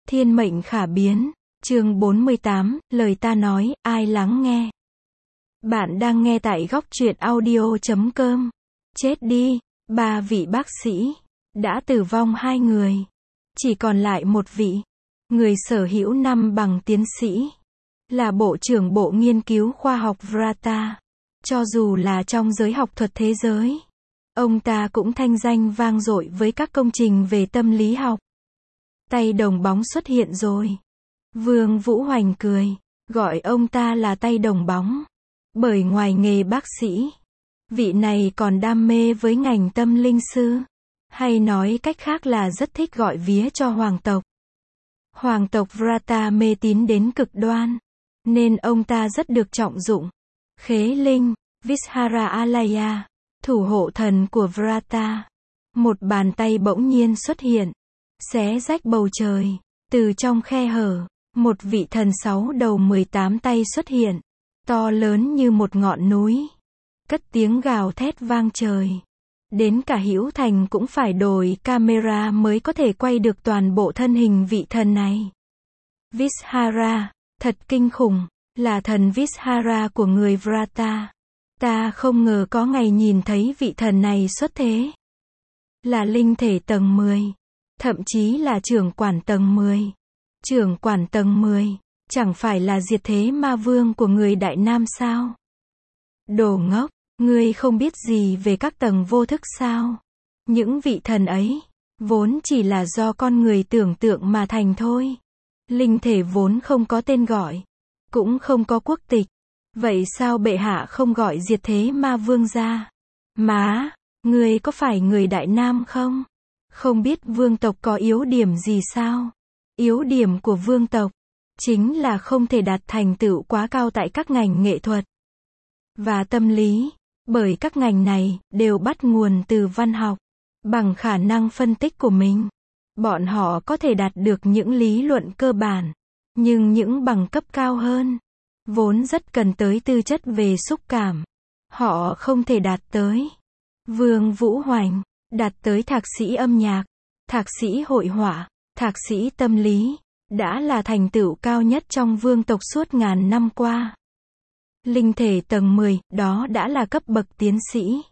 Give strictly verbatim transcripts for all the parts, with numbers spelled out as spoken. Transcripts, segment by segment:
Thiên mệnh khả biến, chương bốn mươi tám, lời ta nói, ai lắng nghe. Bạn đang nghe tại góc truyện audio chấm com. Chết đi, ba vị bác sĩ. Đã tử vong hai người. Chỉ còn lại một vị. Người sở hữu năm bằng tiến sĩ. Là Bộ trưởng Bộ Nghiên cứu Khoa học Vrata. Cho dù là trong giới học thuật thế giới, ông ta cũng thanh danh vang dội với các công trình về tâm lý học. Tay đồng bóng xuất hiện rồi. Vương Vũ Hoành cười, gọi ông ta là tay đồng bóng. Bởi ngoài nghề bác sĩ, vị này còn đam mê với ngành tâm linh sư. Hay nói cách khác là rất thích gọi vía cho hoàng tộc. Hoàng tộc Vrata mê tín đến cực đoan, nên ông ta rất được trọng dụng. Khế linh, Vishara Alaya, thủ hộ thần của Vrata. Một bàn tay bỗng nhiên xuất hiện, xé rách bầu trời. Từ trong khe hở, một vị thần sáu đầu mười tám tay xuất hiện, to lớn như một ngọn núi. Cất tiếng gào thét vang trời. Đến cả Hữu Thành cũng phải đổi camera mới có thể quay được toàn bộ thân hình vị thần này. Vishara, thật kinh khủng, là thần Vishara của người Vrata. Ta không ngờ có ngày nhìn thấy vị thần này xuất thế. Là linh thể tầng mười. Thậm chí là trưởng quản tầng mười. Trưởng quản tầng mười, chẳng phải là diệt thế ma vương của người Đại Nam sao? Đồ ngốc, ngươi không biết gì về các tầng vô thức sao? Những vị thần ấy, vốn chỉ là do con người tưởng tượng mà thành thôi. Linh thể vốn không có tên gọi, cũng không có quốc tịch. Vậy sao bệ hạ không gọi diệt thế ma vương ra? Má, ngươi có phải người Đại Nam không? Không biết vương tộc có yếu điểm gì sao? Yếu điểm của vương tộc chính là không thể đạt thành tựu quá cao tại các ngành nghệ thuật và tâm lý, bởi các ngành này đều bắt nguồn từ văn học. Bằng khả năng phân tích của mình, bọn họ có thể đạt được những lý luận cơ bản, nhưng những bằng cấp cao hơn, vốn rất cần tới tư chất về xúc cảm, họ không thể đạt tới. Vương Vũ Hoành đạt tới thạc sĩ âm nhạc, thạc sĩ hội họa, thạc sĩ tâm lý, đã là thành tựu cao nhất trong vương tộc suốt ngàn năm qua. Linh thể tầng mười, đó đã là cấp bậc tiến sĩ.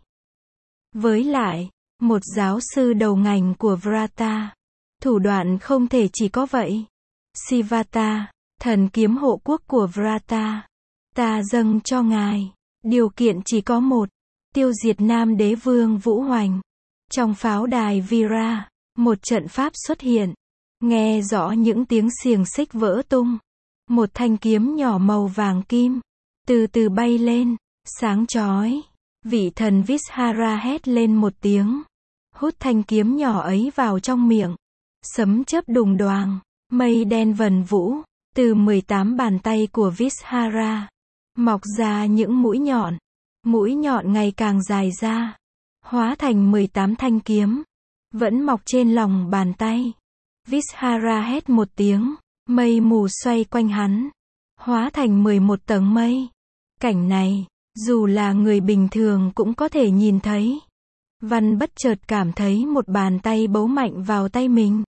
Với lại, một giáo sư đầu ngành của Vrata. Thủ đoạn không thể chỉ có vậy. Sivata, thần kiếm hộ quốc của Vrata. Ta dâng cho ngài. Điều kiện chỉ có một. Tiêu diệt Nam Đế Vương Vũ Hoành. Trong pháo đài Vira, một trận pháp xuất hiện. Nghe rõ những tiếng xiềng xích vỡ tung. Một thanh kiếm nhỏ màu vàng kim, từ từ bay lên, sáng chói. Vị thần Vishara hét lên một tiếng. Hút thanh kiếm nhỏ ấy vào trong miệng. Sấm chớp đùng đoàng, mây đen vần vũ. Từ mười tám bàn tay của Vishara, mọc ra những mũi nhọn. Mũi nhọn ngày càng dài ra, hóa thành mười tám thanh kiếm, vẫn mọc trên lòng bàn tay. Vishara hét một tiếng, mây mù xoay quanh hắn, hóa thành mười một tầng mây. Cảnh này, dù là người bình thường cũng có thể nhìn thấy. Văn bất chợt cảm thấy một bàn tay bấu mạnh vào tay mình.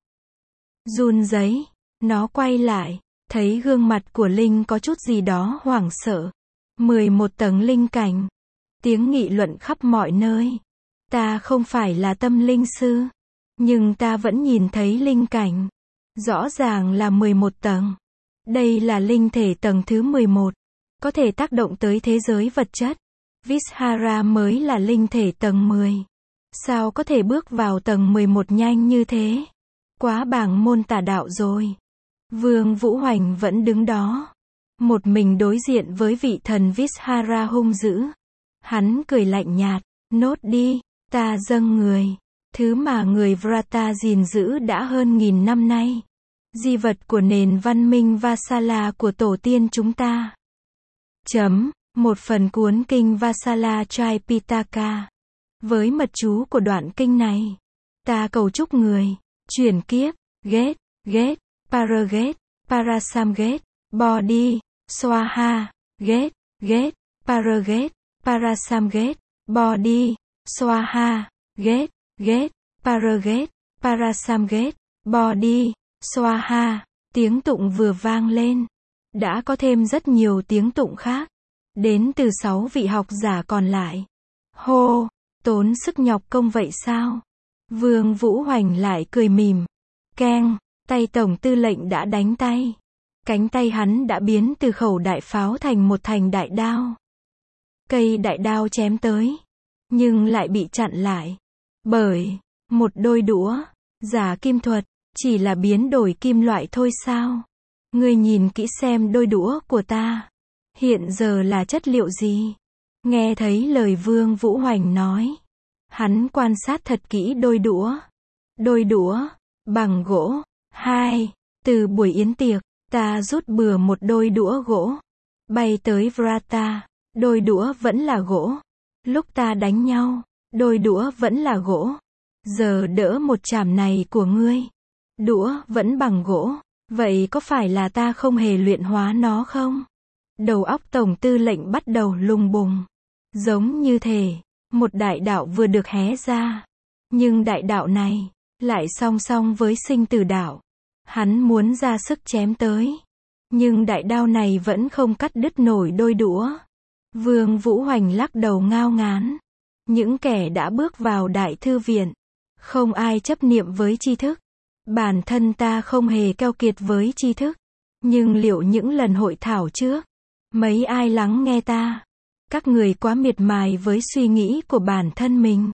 Run rẩy, nó quay lại, thấy gương mặt của Linh có chút gì đó hoảng sợ. mười một tầng linh cảnh. Tiếng nghị luận khắp mọi nơi. Ta không phải là tâm linh sư, nhưng ta vẫn nhìn thấy linh cảnh. Rõ ràng là mười một tầng. Đây là linh thể tầng thứ mười một, có thể tác động tới thế giới vật chất. Vishara mới là linh thể tầng mười. Sao có thể bước vào tầng mười một nhanh như thế? Quá bảng môn tà đạo rồi. Vương Vũ Hoành vẫn đứng đó, một mình đối diện với vị thần Vishara hung dữ. Hắn cười lạnh nhạt, nốt đi, ta dâng người. Thứ mà người Vrata gìn giữ đã hơn nghìn năm nay. Di vật của nền văn minh Vasala của tổ tiên chúng ta. Chấm, một phần cuốn kinh Vasala Tripitaka. Với mật chú của đoạn kinh này, ta cầu chúc người, chuyển kiếp, ghét, ghét, paraget, parasamget, body, swaha, ghét, ghét, paraget, parasamget, body, swaha, ghét, ghét, paraget, parasamget, body, swaha, Tiếng tụng vừa vang lên, đã có thêm rất nhiều tiếng tụng khác, đến từ sáu vị học giả còn lại. Hô, tốn sức nhọc công vậy sao? Vương Vũ Hoành lại cười mỉm. Keng, tay tổng tư lệnh đã đánh tay. Cánh tay hắn đã biến từ khẩu đại pháo thành một thành đại đao. Cây đại đao chém tới, nhưng lại bị chặn lại bởi một đôi đũa. Giả kim thuật, chỉ là biến đổi kim loại thôi sao? Ngươi nhìn kỹ xem đôi đũa của ta, hiện giờ là chất liệu gì? Nghe thấy lời Vương Vũ Hoành nói, hắn quan sát thật kỹ đôi đũa. Đôi đũa, bằng gỗ. Hai, từ buổi yến tiệc, ta rút bừa một đôi đũa gỗ, bay tới Vrata, đôi đũa vẫn là gỗ. Lúc ta đánh nhau, đôi đũa vẫn là gỗ. Giờ đỡ một chảm này của ngươi, đũa vẫn bằng gỗ. Vậy có phải là ta không hề luyện hóa nó không? Đầu óc tổng tư lệnh bắt đầu lùng bùng. Giống như thể, một đại đạo vừa được hé ra. Nhưng đại đạo này, lại song song với sinh tử đạo. Hắn muốn ra sức chém tới. Nhưng đại đao này vẫn không cắt đứt nổi đôi đũa. Vương Vũ Hoành lắc đầu ngao ngán. Những kẻ đã bước vào đại thư viện, không ai chấp niệm với tri thức. Bản thân ta không hề keo kiệt với tri thức. Nhưng liệu những lần hội thảo trước, mấy ai lắng nghe ta? Các người quá miệt mài với suy nghĩ của bản thân mình,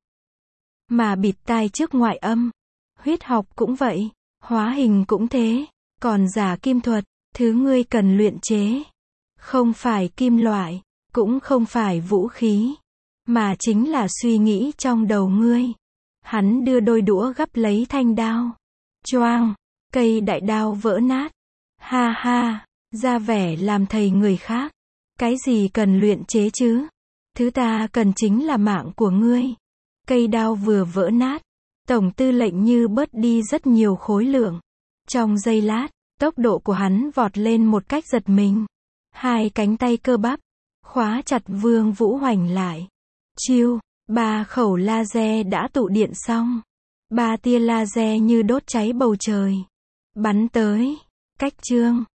mà bịt tai trước ngoại âm. Huyết học cũng vậy, hóa hình cũng thế. Còn giả kim thuật, thứ ngươi cần luyện chế, không phải kim loại, cũng không phải vũ khí, mà chính là suy nghĩ trong đầu ngươi. Hắn đưa đôi đũa gắp lấy thanh đao. Choang, cây đại đao vỡ nát. Ha ha, ra vẻ làm thầy người khác. Cái gì cần luyện chế chứ? Thứ ta cần chính là mạng của ngươi. Cây đao vừa vỡ nát, tổng tư lệnh như bớt đi rất nhiều khối lượng. Trong giây lát, tốc độ của hắn vọt lên một cách giật mình. Hai cánh tay cơ bắp, khóa chặt Vương Vũ Hoành lại. Chiêu, ba khẩu laser đã tụ điện xong. Ba tia laser như đốt cháy bầu trời. Bắn tới. Cách chương.